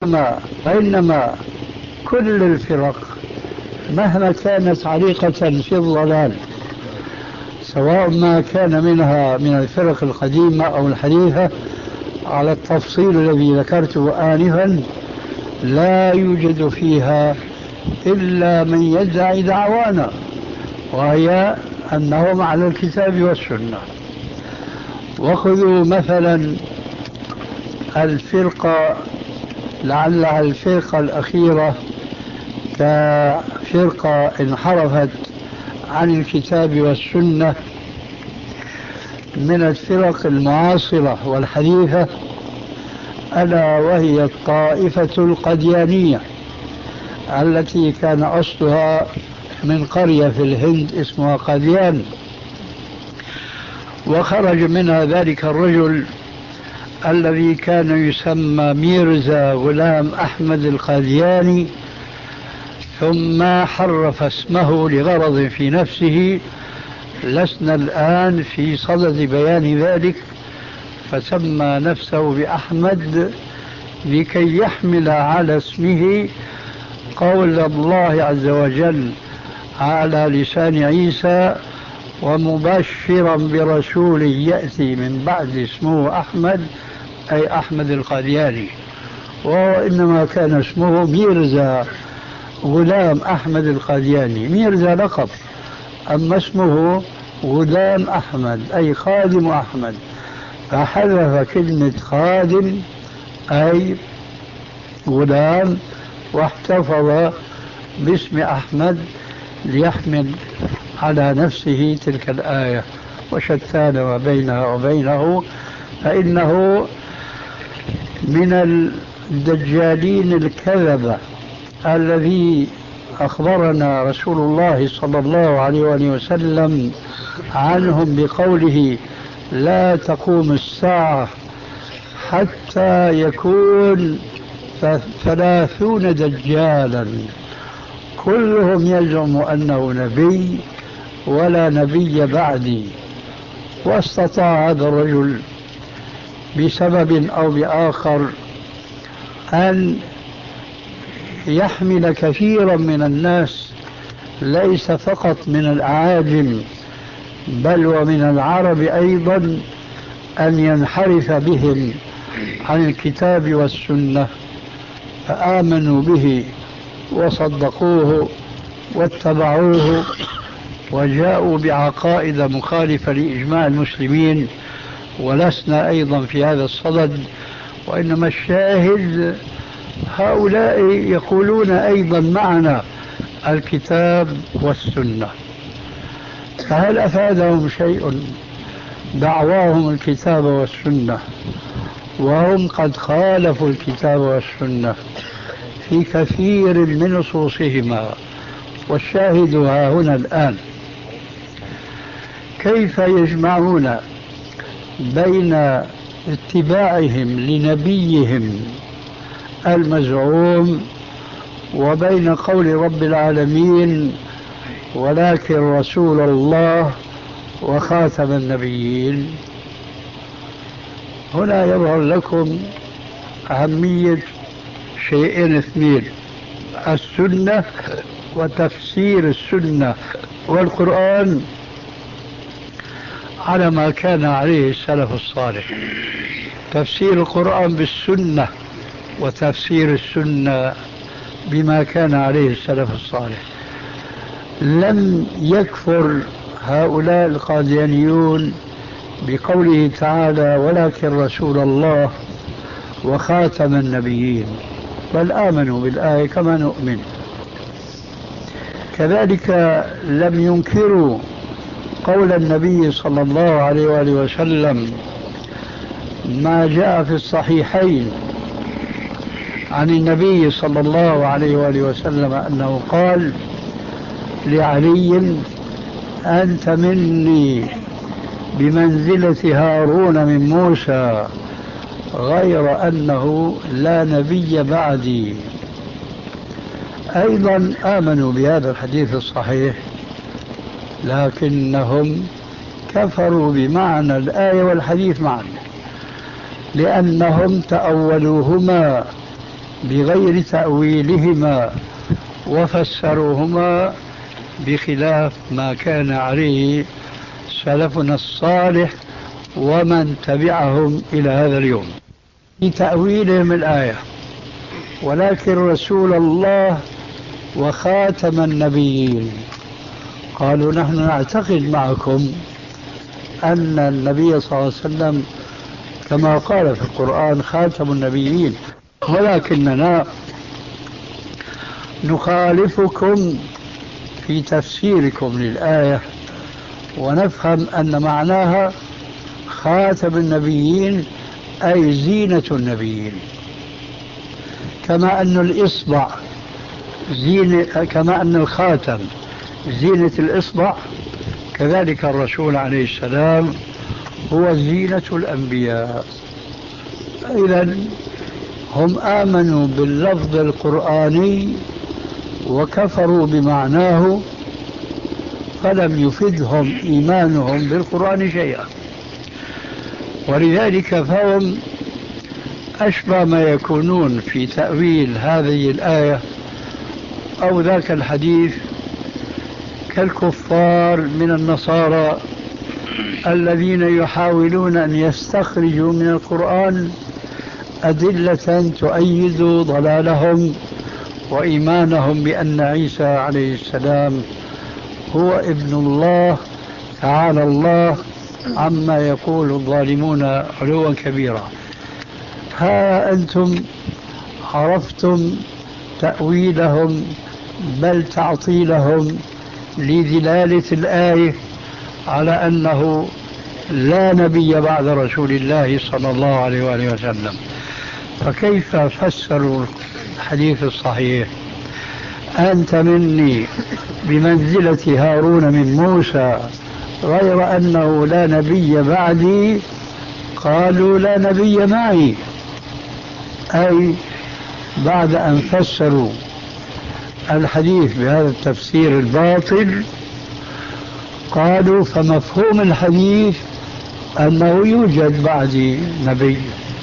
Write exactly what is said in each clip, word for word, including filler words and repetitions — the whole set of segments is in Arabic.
ما وإنما كل الفرق مهما كانت عريقة في الضلال، سواء ما كان منها من الفرق القديمة أو الحديثة، على التفصيل الذي ذكرته آنفا، لا يوجد فيها إلا من يدعي دعوانا، وهي أنهم على الكتاب والسنة. وخذوا مثلا الفرقة، لعلها الفرقة الأخيرة كفرقة انحرفت عن الكتاب والسنة من الفرق المعاصرة والحديثة، ألا وهي الطائفة القديانية التي كان أصلها من قرية في الهند اسمها قديان، وخرج منها ذلك الرجل الذي كان يسمى ميرزا غلام أحمد القادياني، ثم حرف اسمه لغرض في نفسه، لسنا الآن في صدد بيان ذلك، فسمى نفسه بأحمد لكي يحمل على اسمه قول الله عز وجل على لسان عيسى: ومبشرا برسول يأتي من بعد اسمه أحمد، أي أحمد القادياني، وهو إنما كان اسمه ميرزا غلام أحمد القادياني. ميرزا لقب، أما اسمه غلام أحمد أي خادم أحمد، فحذف كلمة خادم أي غلام واحتفظ باسم أحمد ليحمل على نفسه تلك الآية. وشتان ما بينها وبينه، فإنه من الدجالين الكذبة الذي أخبرنا رسول الله صلى الله عليه وآله وسلم عنهم بقوله: لا تقوم الساعة حتى يكون ثلاثون دجالا كلهم يزعم أنه نبي ولا نبي بعدي. واستطاع هذا الرجل بسبب أو بآخر أن يحمل كثيرا من الناس، ليس فقط من الأعاجم بل ومن العرب أيضا، أن ينحرف بهم عن الكتاب والسنة، فآمنوا به وصدقوه واتبعوه وجاءوا بعقائد مخالفة لإجماع المسلمين. ولسنا أيضا في هذا الصدد، وإنما الشاهد هؤلاء يقولون أيضا معنا الكتاب والسنة، فهل أفادهم شيء دعواهم الكتاب والسنة وهم قد خالفوا الكتاب والسنة في كثير من نصوصهما؟ والشاهد ها هنا الآن. كيف يجمعون بين اتباعهم لنبيهم المزعوم وبين قول رب العالمين: ولكن رسول الله وخاتم النبيين؟ هنا يظهر لكم أهمية شيئين اثنين: السنة وتفسير السنة والقرآن على ما كان عليه السلف الصالح. تفسير القرآن بالسنة وتفسير السنة بما كان عليه السلف الصالح. لم يكفر هؤلاء القاديانيون بقوله تعالى: ولكن رسول الله وخاتم النبيين، بل آمنوا بالآية كما نؤمن. كذلك لم ينكروا قول النبي صلى الله عليه وآله وسلم ما جاء في الصحيحين عن النبي صلى الله عليه وآله وسلم أنه قال لعلي: أنت مني بمنزلة هارون من موسى، غير أنه لا نبي بعدي. أيضا آمنوا بهذا الحديث الصحيح، لكنهم كفروا بمعنى الآية والحديث معا، لأنهم تأولوهما بغير تأويلهما وفسروهما بخلاف ما كان عليه سلفنا الصالح ومن تبعهم إلى هذا اليوم في تأويلهم الآية. ولكن رسول الله وخاتم النبيين قالوا نحن نعتقد معكم أن النبي صلى الله عليه وسلم كما قال في القرآن خاتم النبيين، ولكننا نخالفكم في تفسيركم للآية ونفهم أن معناها خاتم النبيين أي زينة النبيين، كما أن الإصبع زينة، كما أن الخاتم زينة الإصبع، كذلك الرسول عليه السلام هو زينة الأنبياء. إذن هم آمنوا باللفظ القرآني وكفروا بمعناه، فلم يفدهم إيمانهم بالقرآن شيئا، ولذلك فهم أشبه ما يكونون في تأويل هذه الآية أو ذاك الحديث كالكفار من النصارى الذين يحاولون أن يستخرجوا من القرآن أدلة تؤيد ضلالهم وإيمانهم بأن عيسى عليه السلام هو ابن الله تعالى الله عما يقول الظالمون علوا كبيرا. ها أنتم عرفتم تأويلهم بل تعطيلهم لدلالة الآية على أنه لا نبي بعد رسول الله صلى الله عليه وآله وسلم. فكيف فسروا الحديث الصحيح أنت مني بمنزلة هارون من موسى غير أنه لا نبي بعدي؟ قالوا لا نبي معي، أي بعد أن فسروا الحديث بهذا التفسير الباطل قالوا فمفهوم الحديث أنه يوجد بعدي نبي.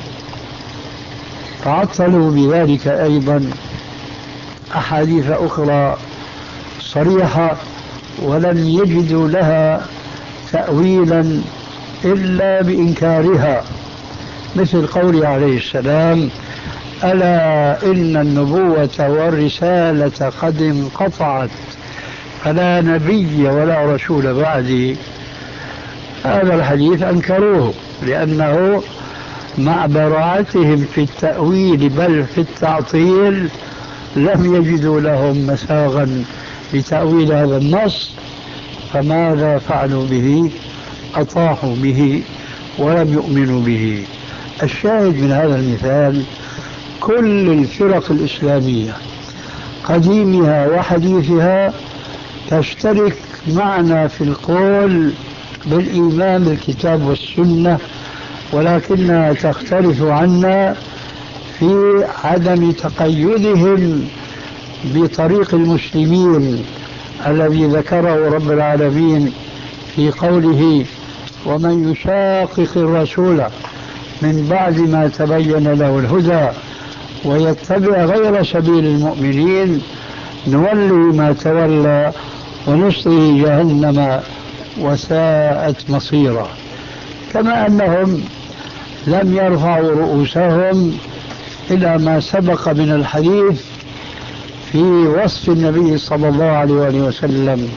تعطلوا بذلك أيضا أحاديث أخرى صريحة ولم يجدوا لها تأويلا إلا بإنكارها، مثل قوله عليه السلام ألا إن النبوة والرسالة قد انقطعت فلا نبي ولا رسول بعدي. هذا الحديث أنكروه لأنه مع براعتهم في التأويل بل في التعطيل لم يجدوا لهم مساغا لتأويل هذا النص، فماذا فعلوا به؟ أطاحوا به ولم يؤمنوا به. الشاهد من هذا المثال كل الفرق الإسلامية قديمها وحديثها تشترك معنا في القول بالإيمان بالكتاب والسنة، ولكنها تختلف عنا في عدم تقيدهم بطريق المسلمين الذي ذكره رب العالمين في قوله ومن يشاقق الرسول من بعد ما تبين له الهدى ويتبع غير سبيل المؤمنين نولي ما تولى ونصله جهنم وساءت مصيرا. كما أنهم لم يرفعوا رؤوسهم إلى ما سبق من الحديث في وصف النبي صلى الله عليه وسلم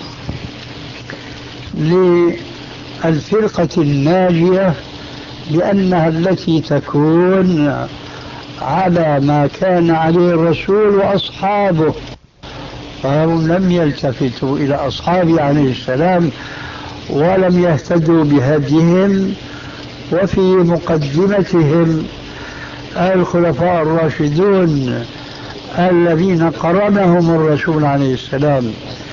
للفرقة الناجية بأنها التي تكون على ما كان عليه الرسول وأصحابه، فهم لم يلتفتوا إلى أصحابه عليه السلام ولم يهتدوا بهديهم، وفي مقدمتهم الخلفاء الراشدون الذين قرنهم الرسول عليه السلام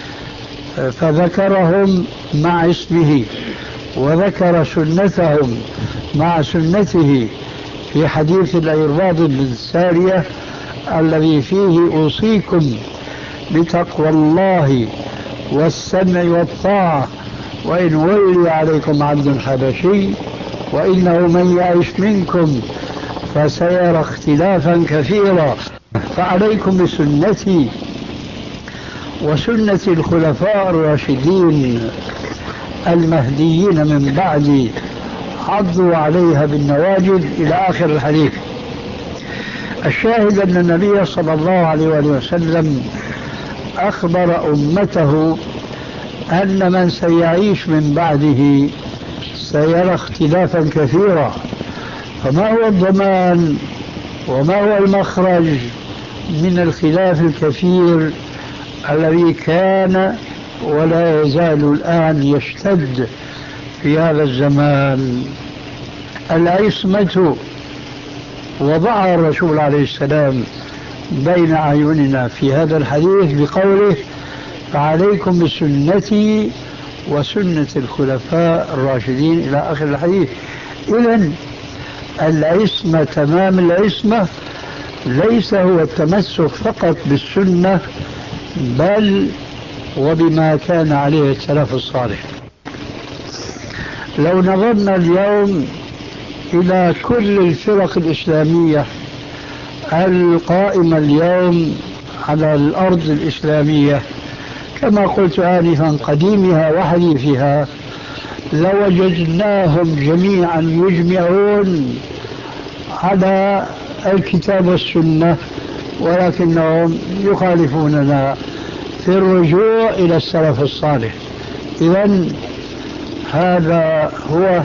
فذكرهم مع اسمه وذكر سنتهم مع سنته في حديث العرباض بن سارية الذي فيه أوصيكم بتقوى الله والسمع والطاعة وإن ولي عليكم عبد حبشي وإنه من يعش منكم فسيرى اختلافا كثيرا فعليكم بسنتي وسنة الخلفاء الراشدين المهديين من بعدي عضوا عليها بالنواجذ إلى آخر الحديث. الشاهد أن النبي صلى الله عليه وسلم أخبر أمته أن من سيعيش من بعده سيرى اختلافا كثيرا، فما هو الضمان وما هو المخرج من الخلاف الكثير الذي كان ولا يزال الآن يشتد في هذا الزمان؟ العصمة وضعها الرسول عليه السلام بين أعيننا في هذا الحديث بقوله فعليكم بسنتي وسنة الخلفاء الراشدين إلى آخر الحديث. إذن العصمة تمام العصمة ليس هو التمسك فقط بالسنة بل وبما كان عليه السلف الصالح. لو نظرنا اليوم إلى كل الفرق الإسلامية القائمة اليوم على الأرض الإسلامية كما قلت آنفا قديمها وحديثها لوجدناهم جميعا يجمعون على الكتاب والسنة، ولكنهم يخالفوننا في الرجوع إلى السلف الصالح. إذن هذا هو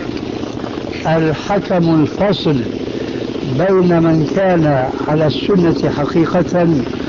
الحكم الفصل بين من كان على السنة حقيقة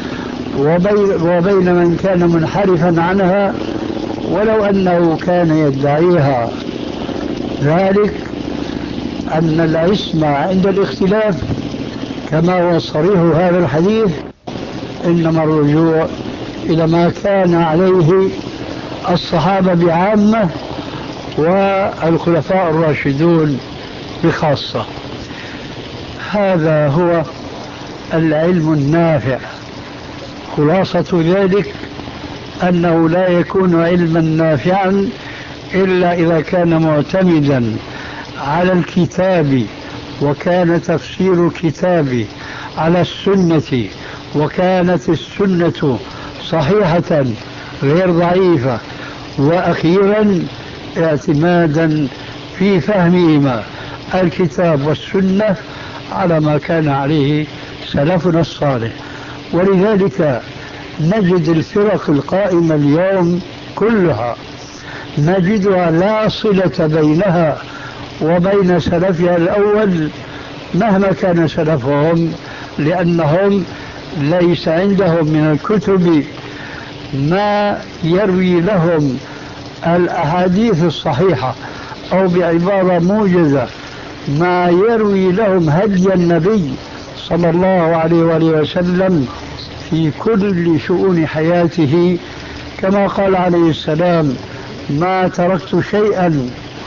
وبين من كان منحرفا عنها ولو أنه كان يدعيها. ذلك أن العصمة عند الاختلاف كما هو صريح هذا الحديث إنما الرجوع إلى ما كان عليه الصحابة بعامة والخلفاء الراشدون بخاصة. هذا هو العلم النافع. خلاصة ذلك أنه لا يكون علما نافعا إلا إذا كان معتمدا على الكتاب وكان تفسير الكتاب على السنة وكانت السنة صحيحة غير ضعيفة، وأخيرا اعتمادا في فهمهما الكتاب والسنة على ما كان عليه سلفنا الصالح. ولذلك نجد الفرق القائمة اليوم كلها نجدها لا صلة بينها وبين سلفها الأول مهما كان سلفهم، لأنهم ليس عندهم من الكتب ما يروي لهم الأحاديث الصحيحة، أو بعبارة موجزة ما يروي لهم هدي النبي صلى الله عليه وآله وسلم في كل شؤون حياته، كما قال عليه السلام ما تركت شيئا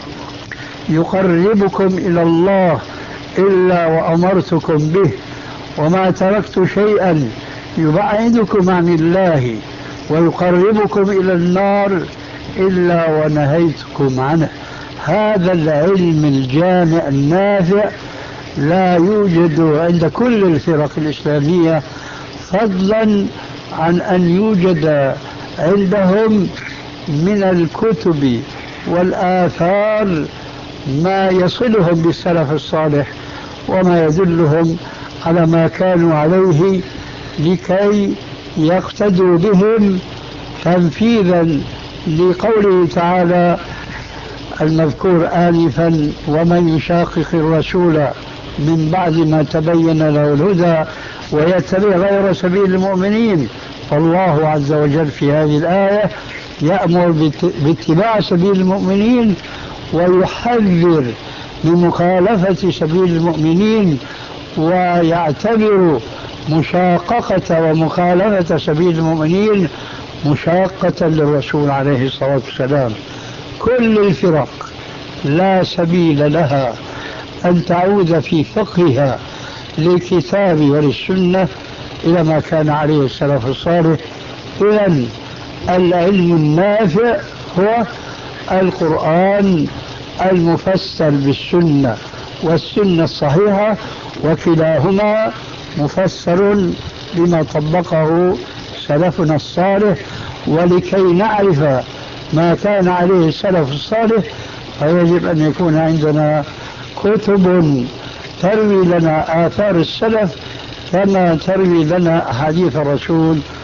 يقربكم إلى الله إلا وأمرتكم به، وما تركت شيئا يبعدكم عن الله ويقربكم إلى النار إلا ونهيتكم عنه. هذا العلم الجامع النافع لا يوجد عند كل الفرق الإسلامية، فضلا عن أن يوجد عندهم من الكتب والآثار ما يصلهم بالسلف الصالح وما يدلهم على ما كانوا عليه لكي يقتدوا بهم تنفيذا لقوله تعالى المذكور آنفا ومن يشاقق الرسول من بعد ما تبين له الهدى ويتبع غير سبيل المؤمنين. فالله عز وجل في هذه الآية يأمر باتباع سبيل المؤمنين ويحذر من مخالفة سبيل المؤمنين، ويعتبر مشاققة ومخالفة سبيل المؤمنين مشاقة للرسول عليه الصلاة والسلام. كل الفرق لا سبيل لها أن تعود في فقهها للكتاب وللسنة إلى ما كان عليه السلف الصالح. إذن العلم النافع هو القرآن المفسر بالسنة، والسنة الصحيحة، وكلاهما مفسر بما طبقه سلفنا الصالح، ولكي نعرف ما كان عليه السلف الصالح فيجب أن يكون عندنا كتب تروي لنا آثار السلف كما تروي لنا أحاديث الرسول